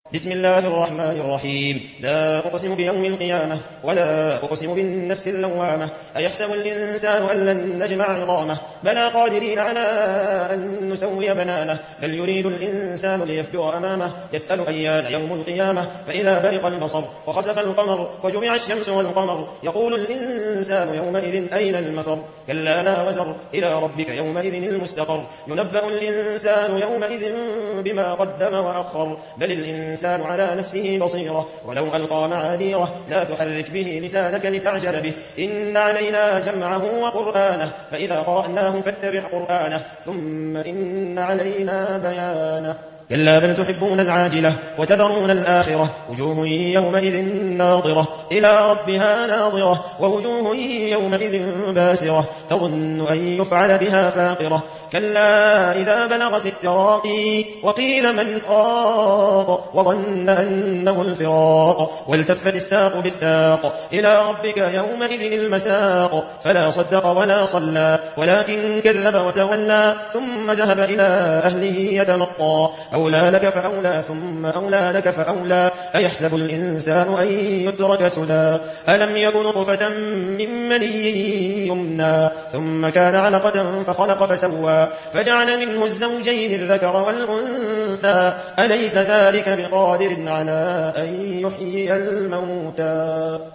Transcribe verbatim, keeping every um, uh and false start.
بسم الله الرحمن الرحيم. لا أقسم بيوم القيامة ولا أقسم بالنفس اللوامة. أيحسب الإنسان أن لن نجمع عظامه بلى قادرين على أن نسوي بنانه بل يريد الإنسان ليفجر أمامه يسأل أيان يوم القيامة فإذا برق البصر وخسف القمر وجمع الشمس والقمر يقول الإنسان يومئذ أين المفر كلا لا وزر إلى ربك يومئذ المستقر ينبأ الإنسان يومئذ بما قدم وأخر بل الإنسان الإنسان على نفسه بصيرة ولو ألقى معاذيره لا تحرك به لسانك لتعجل به إن علينا جمعه وقرآنه فإذا قرأناه فاتبع قرآنه ثم إن علينا بيانه كلا بل تحبون العاجلة وتذرون الآخرة وجوه يومئذ ناظرة إلى ربها ناظرة ووجوه يومئذ باسرة تظن أن يفعل بها فاقرة كلا إذا بلغت التراقي وقيل من راق وظن أنه الفراق والتفت الساق بالساق إلى ربك يومئذ المساق فلا صدق ولا صلى ولكن كذب وتولى ثم ذهب إلى أهله يتمطى أولى لك فأولى ثم أولى لك فأولى أيحسب الإنسان أن يترك سدى ألم يكن نطفة من مني يمنى ثم كان علقة فخلق فسوى فجعل منه الزوجين الذكر والأنثى أليس ذلك بقادر على أن يحيي الموتى